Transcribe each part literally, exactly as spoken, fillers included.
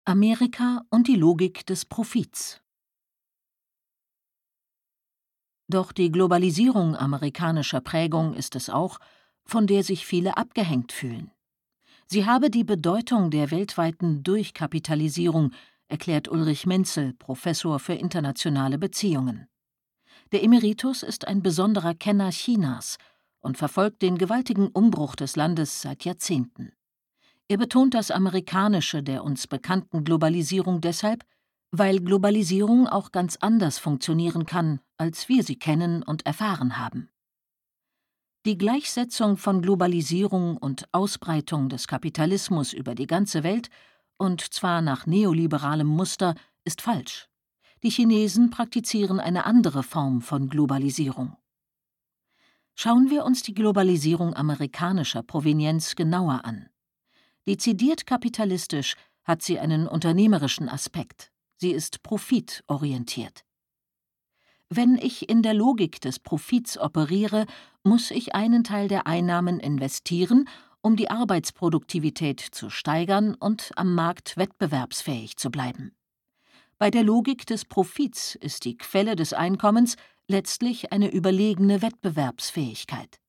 Amerika und die Logik des Profits. Doch die Globalisierung amerikanischer Prägung ist es auch, von der sich viele abgehängt fühlen. Sie habe die Bedeutung der weltweiten Durchkapitalisierung, erklärt Ulrich Menzel, Professor für internationale Beziehungen. Der Emeritus ist ein besonderer Kenner Chinas und verfolgt den gewaltigen Umbruch des Landes seit Jahrzehnten. Er betont das Amerikanische der uns bekannten Globalisierung deshalb, weil Globalisierung auch ganz anders funktionieren kann, als wir sie kennen und erfahren haben. Die Gleichsetzung von Globalisierung und Ausbreitung des Kapitalismus über die ganze Welt, und zwar nach neoliberalem Muster, ist falsch. Die Chinesen praktizieren eine andere Form von Globalisierung. Schauen wir uns die Globalisierung amerikanischer Provenienz genauer an. Dezidiert kapitalistisch hat sie einen unternehmerischen Aspekt. Sie ist profitorientiert. Wenn ich in der Logik des Profits operiere, muss ich einen Teil der Einnahmen investieren, um die Arbeitsproduktivität zu steigern und am Markt wettbewerbsfähig zu bleiben. Bei der Logik des Profits ist die Quelle des Einkommens letztlich eine überlegene Wettbewerbsfähigkeit.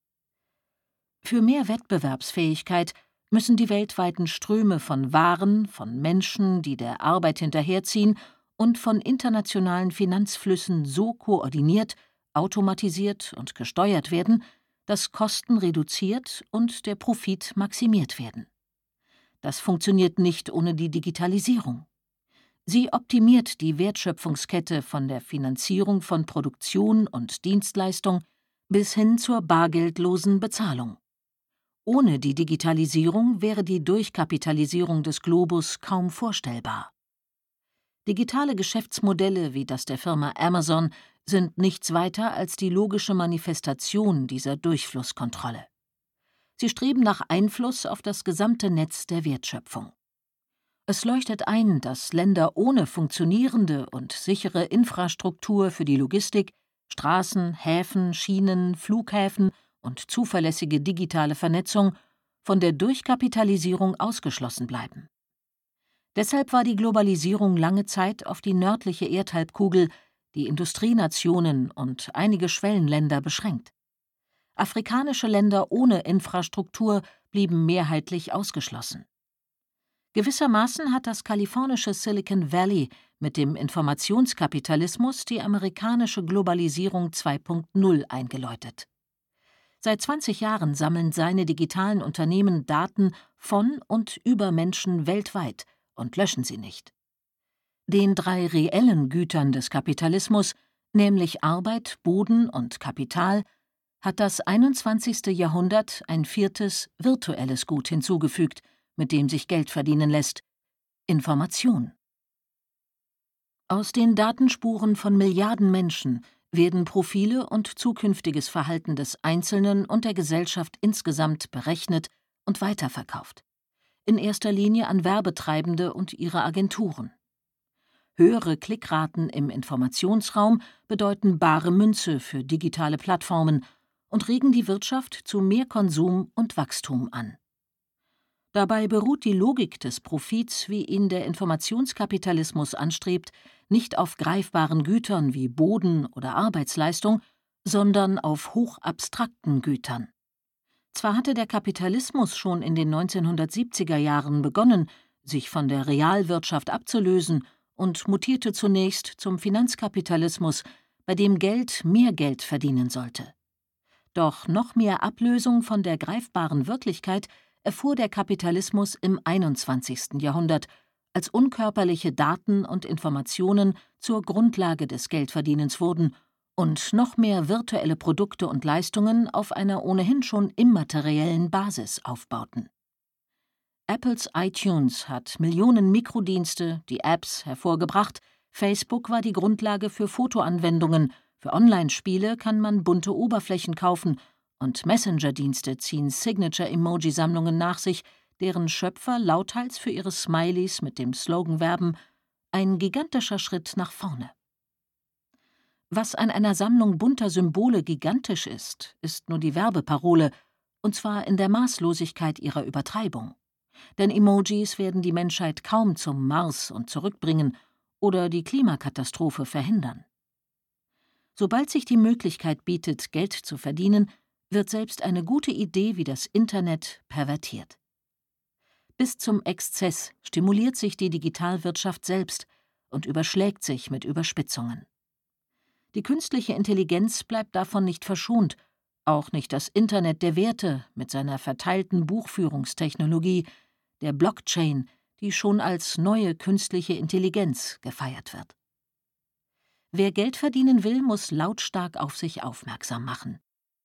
Für mehr Wettbewerbsfähigkeit müssen die weltweiten Ströme von Waren, von Menschen, die der Arbeit hinterherziehen, und von internationalen Finanzflüssen so koordiniert, automatisiert und gesteuert werden, dass Kosten reduziert und der Profit maximiert werden. Das funktioniert nicht ohne die Digitalisierung. Sie optimiert die Wertschöpfungskette von der Finanzierung von Produktion und Dienstleistung bis hin zur bargeldlosen Bezahlung. Ohne die Digitalisierung wäre die Durchkapitalisierung des Globus kaum vorstellbar. Digitale Geschäftsmodelle wie das der Firma Amazon sind nichts weiter als die logische Manifestation dieser Durchflusskontrolle. Sie streben nach Einfluss auf das gesamte Netz der Wertschöpfung. Es leuchtet ein, dass Länder ohne funktionierende und sichere Infrastruktur für die Logistik, Straßen, Häfen, Schienen, Flughäfen und zuverlässige digitale Vernetzung von der Durchkapitalisierung ausgeschlossen bleiben. Deshalb war die Globalisierung lange Zeit auf die nördliche Erdhalbkugel, die Industrienationen und einige Schwellenländer beschränkt. Afrikanische Länder ohne Infrastruktur blieben mehrheitlich ausgeschlossen. Gewissermaßen hat das kalifornische Silicon Valley mit dem Informationskapitalismus die amerikanische Globalisierung zwei Punkt null eingeläutet. Seit zwanzig Jahren sammeln seine digitalen Unternehmen Daten von und über Menschen weltweit und löschen sie nicht. Den drei reellen Gütern des Kapitalismus, nämlich Arbeit, Boden und Kapital, hat das einundzwanzigste Jahrhundert ein viertes, virtuelles Gut hinzugefügt, mit dem sich Geld verdienen lässt: Information. Aus den Datenspuren von Milliarden Menschen werden Profile und zukünftiges Verhalten des Einzelnen und der Gesellschaft insgesamt berechnet und weiterverkauft. In erster Linie an Werbetreibende und ihre Agenturen. Höhere Klickraten im Informationsraum bedeuten bare Münze für digitale Plattformen und regen die Wirtschaft zu mehr Konsum und Wachstum an. Dabei beruht die Logik des Profits, wie ihn der Informationskapitalismus anstrebt, nicht auf greifbaren Gütern wie Boden oder Arbeitsleistung, sondern auf hochabstrakten Gütern. Zwar hatte der Kapitalismus schon in den neunzehnhundertsiebziger Jahren begonnen, sich von der Realwirtschaft abzulösen und mutierte zunächst zum Finanzkapitalismus, bei dem Geld mehr Geld verdienen sollte. Doch noch mehr Ablösung von der greifbaren Wirklichkeit erfuhr der Kapitalismus im einundzwanzigsten Jahrhundert, als unkörperliche Daten und Informationen zur Grundlage des Geldverdienens wurden und noch mehr virtuelle Produkte und Leistungen auf einer ohnehin schon immateriellen Basis aufbauten. Apples iTunes hat Millionen Mikrodienste, die Apps, hervorgebracht, Facebook war die Grundlage für Fotoanwendungen, für Online-Spiele kann man bunte Oberflächen kaufen und Messenger-Dienste ziehen Signature-Emoji-Sammlungen nach sich, deren Schöpfer lauthals für ihre Smileys mit dem Slogan werben: ein gigantischer Schritt nach vorne. Was an einer Sammlung bunter Symbole gigantisch ist, ist nur die Werbeparole, und zwar in der Maßlosigkeit ihrer Übertreibung. Denn Emojis werden die Menschheit kaum zum Mars und zurückbringen oder die Klimakatastrophe verhindern. Sobald sich die Möglichkeit bietet, Geld zu verdienen, wird selbst eine gute Idee wie das Internet pervertiert. Bis zum Exzess stimuliert sich die Digitalwirtschaft selbst und überschlägt sich mit Überspitzungen. Die künstliche Intelligenz bleibt davon nicht verschont, auch nicht das Internet der Werte mit seiner verteilten Buchführungstechnologie, der Blockchain, die schon als neue künstliche Intelligenz gefeiert wird. Wer Geld verdienen will, muss lautstark auf sich aufmerksam machen.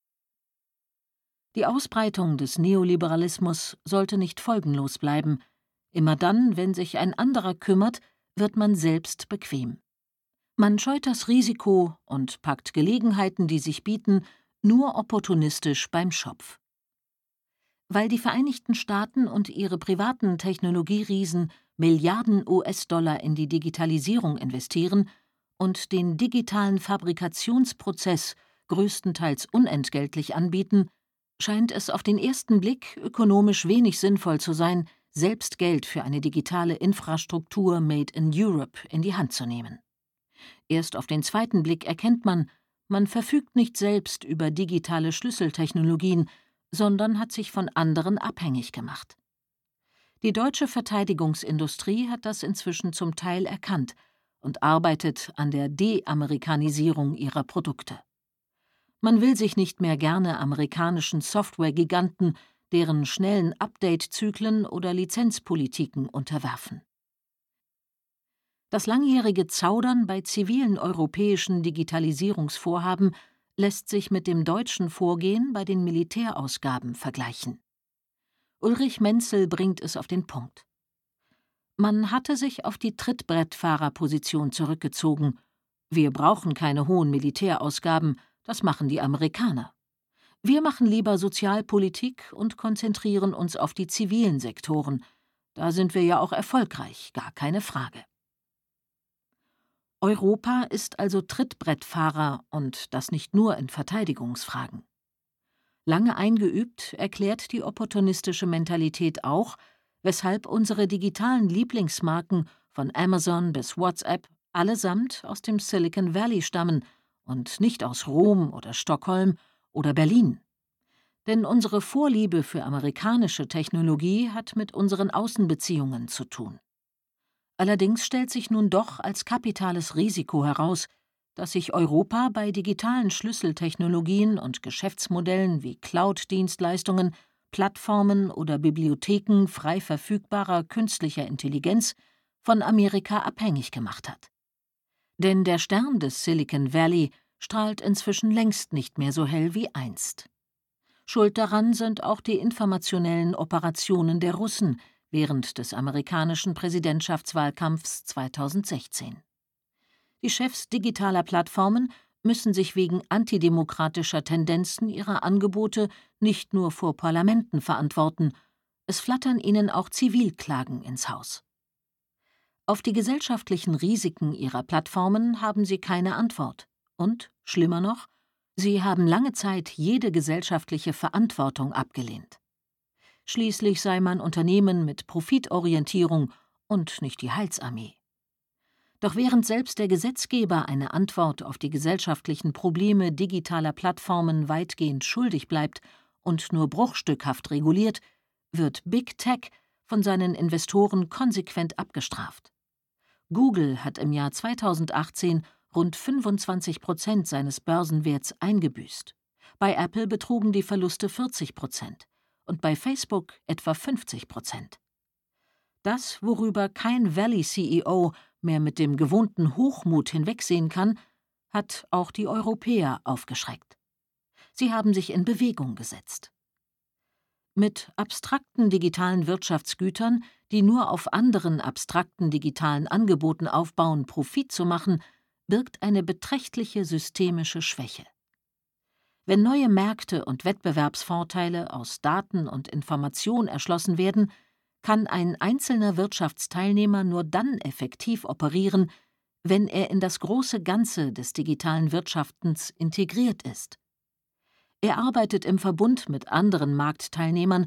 Die Ausbreitung des Neoliberalismus sollte nicht folgenlos bleiben. Immer dann, wenn sich ein anderer kümmert, wird man selbst bequem. Man scheut das Risiko und packt Gelegenheiten, die sich bieten, nur opportunistisch beim Schopf. Weil die Vereinigten Staaten und ihre privaten Technologieriesen Milliarden U S-Dollar in die Digitalisierung investieren und den digitalen Fabrikationsprozess größtenteils unentgeltlich anbieten, scheint es auf den ersten Blick ökonomisch wenig sinnvoll zu sein, selbst Geld für eine digitale Infrastruktur made in Europe in die Hand zu nehmen. Erst auf den zweiten Blick erkennt man, man verfügt nicht selbst über digitale Schlüsseltechnologien, sondern hat sich von anderen abhängig gemacht. Die deutsche Verteidigungsindustrie hat das inzwischen zum Teil erkannt und arbeitet an der De-Amerikanisierung ihrer Produkte. Man will sich nicht mehr gerne amerikanischen Softwaregiganten, deren schnellen Update-Zyklen oder Lizenzpolitiken unterwerfen. Das langjährige Zaudern bei zivilen europäischen Digitalisierungsvorhaben lässt sich mit dem deutschen Vorgehen bei den Militärausgaben vergleichen. Ulrich Menzel bringt es auf den Punkt. Man hatte sich auf die Trittbrettfahrerposition zurückgezogen. Wir brauchen keine hohen Militärausgaben, das machen die Amerikaner. Wir machen lieber Sozialpolitik und konzentrieren uns auf die zivilen Sektoren. Da sind wir ja auch erfolgreich, gar keine Frage. Europa ist also Trittbrettfahrer und das nicht nur in Verteidigungsfragen. Lange eingeübt erklärt die opportunistische Mentalität auch, weshalb unsere digitalen Lieblingsmarken von Amazon bis WhatsApp allesamt aus dem Silicon Valley stammen und nicht aus Rom oder Stockholm oder Berlin. Denn unsere Vorliebe für amerikanische Technologie hat mit unseren Außenbeziehungen zu tun. Allerdings stellt sich nun doch als kapitales Risiko heraus, dass sich Europa bei digitalen Schlüsseltechnologien und Geschäftsmodellen wie Cloud-Dienstleistungen, Plattformen oder Bibliotheken frei verfügbarer künstlicher Intelligenz von Amerika abhängig gemacht hat. Denn der Stern des Silicon Valley strahlt inzwischen längst nicht mehr so hell wie einst. Schuld daran sind auch die informationellen Operationen der Russen während des amerikanischen Präsidentschaftswahlkampfs zweitausendsechzehn. Die Chefs digitaler Plattformen müssen sich wegen antidemokratischer Tendenzen ihrer Angebote nicht nur vor Parlamenten verantworten, es flattern ihnen auch Zivilklagen ins Haus. Auf die gesellschaftlichen Risiken ihrer Plattformen haben sie keine Antwort und, schlimmer noch, sie haben lange Zeit jede gesellschaftliche Verantwortung abgelehnt. Schließlich sei man Unternehmen mit Profitorientierung und nicht die Heilsarmee. Doch während selbst der Gesetzgeber eine Antwort auf die gesellschaftlichen Probleme digitaler Plattformen weitgehend schuldig bleibt und nur bruchstückhaft reguliert, wird Big Tech von seinen Investoren konsequent abgestraft. Google hat im Jahr zweitausendachtzehn rund fünfundzwanzig Prozent seines Börsenwerts eingebüßt. Bei Apple betrugen die Verluste vierzig Prozent und bei Facebook etwa fünfzig Prozent. Das, worüber kein Valley-C E O mehr mit dem gewohnten Hochmut hinwegsehen kann, hat auch die Europäer aufgeschreckt. Sie haben sich in Bewegung gesetzt. Mit abstrakten digitalen Wirtschaftsgütern, die nur auf anderen abstrakten digitalen Angeboten aufbauen, Profit zu machen, birgt eine beträchtliche systemische Schwäche. Wenn neue Märkte und Wettbewerbsvorteile aus Daten und Information erschlossen werden, kann ein einzelner Wirtschaftsteilnehmer nur dann effektiv operieren, wenn er in das große Ganze des digitalen Wirtschaftens integriert ist. Er arbeitet im Verbund mit anderen Marktteilnehmern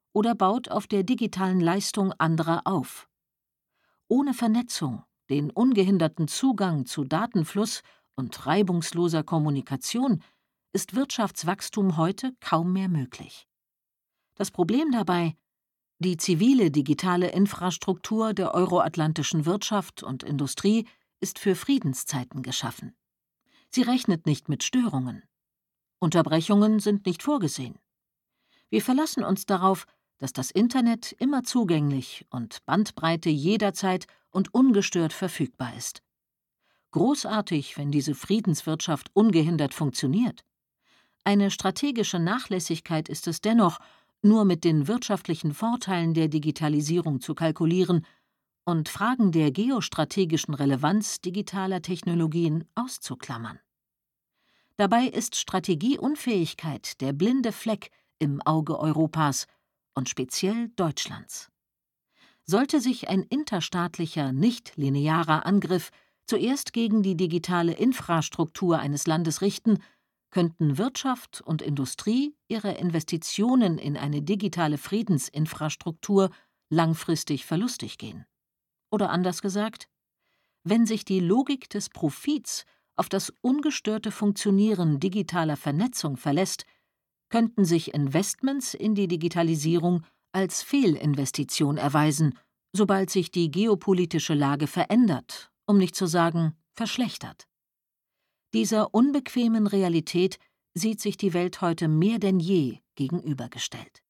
oder baut auf der digitalen Leistung anderer auf. Ohne Vernetzung, den ungehinderten Zugang zu Datenfluss und reibungsloser Kommunikation ist Wirtschaftswachstum heute kaum mehr möglich. Das Problem dabei: Die zivile digitale Infrastruktur der euroatlantischen Wirtschaft und Industrie ist für Friedenszeiten geschaffen. Sie rechnet nicht mit Störungen. Unterbrechungen sind nicht vorgesehen. Wir verlassen uns darauf, dass das Internet immer zugänglich und Bandbreite jederzeit und ungestört verfügbar ist. Großartig, wenn diese Friedenswirtschaft ungehindert funktioniert. Eine strategische Nachlässigkeit ist es dennoch, nur mit den wirtschaftlichen Vorteilen der Digitalisierung zu kalkulieren und Fragen der geostrategischen Relevanz digitaler Technologien auszuklammern. Dabei ist Strategieunfähigkeit der blinde Fleck im Auge Europas und speziell Deutschlands. Sollte sich ein interstaatlicher, nicht linearer Angriff zuerst gegen die digitale Infrastruktur eines Landes richten, könnten Wirtschaft und Industrie ihre Investitionen in eine digitale Friedensinfrastruktur langfristig verlustig gehen. Oder anders gesagt: Wenn sich die Logik des Profits auf das ungestörte Funktionieren digitaler Vernetzung verlässt, könnten sich Investments in die Digitalisierung als Fehlinvestition erweisen, sobald sich die geopolitische Lage verändert, um nicht zu sagen verschlechtert. Dieser unbequemen Realität sieht sich die Welt heute mehr denn je gegenübergestellt.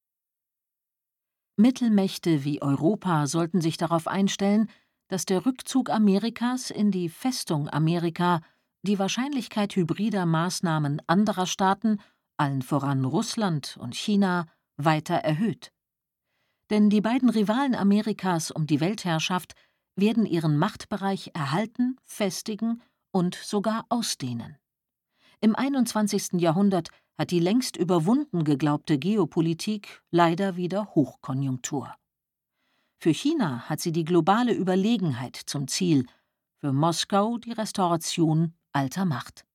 Mittelmächte wie Europa sollten sich darauf einstellen, dass der Rückzug Amerikas in die Festung Amerika die Wahrscheinlichkeit hybrider Maßnahmen anderer Staaten, allen voran Russland und China, weiter erhöht. Denn die beiden Rivalen Amerikas um die Weltherrschaft werden ihren Machtbereich erhalten, festigen und sogar ausdehnen. Im einundzwanzigsten Jahrhundert hat die längst überwunden geglaubte Geopolitik leider wieder Hochkonjunktur. Für China hat sie die globale Überlegenheit zum Ziel, für Moskau die Restauration alter Macht.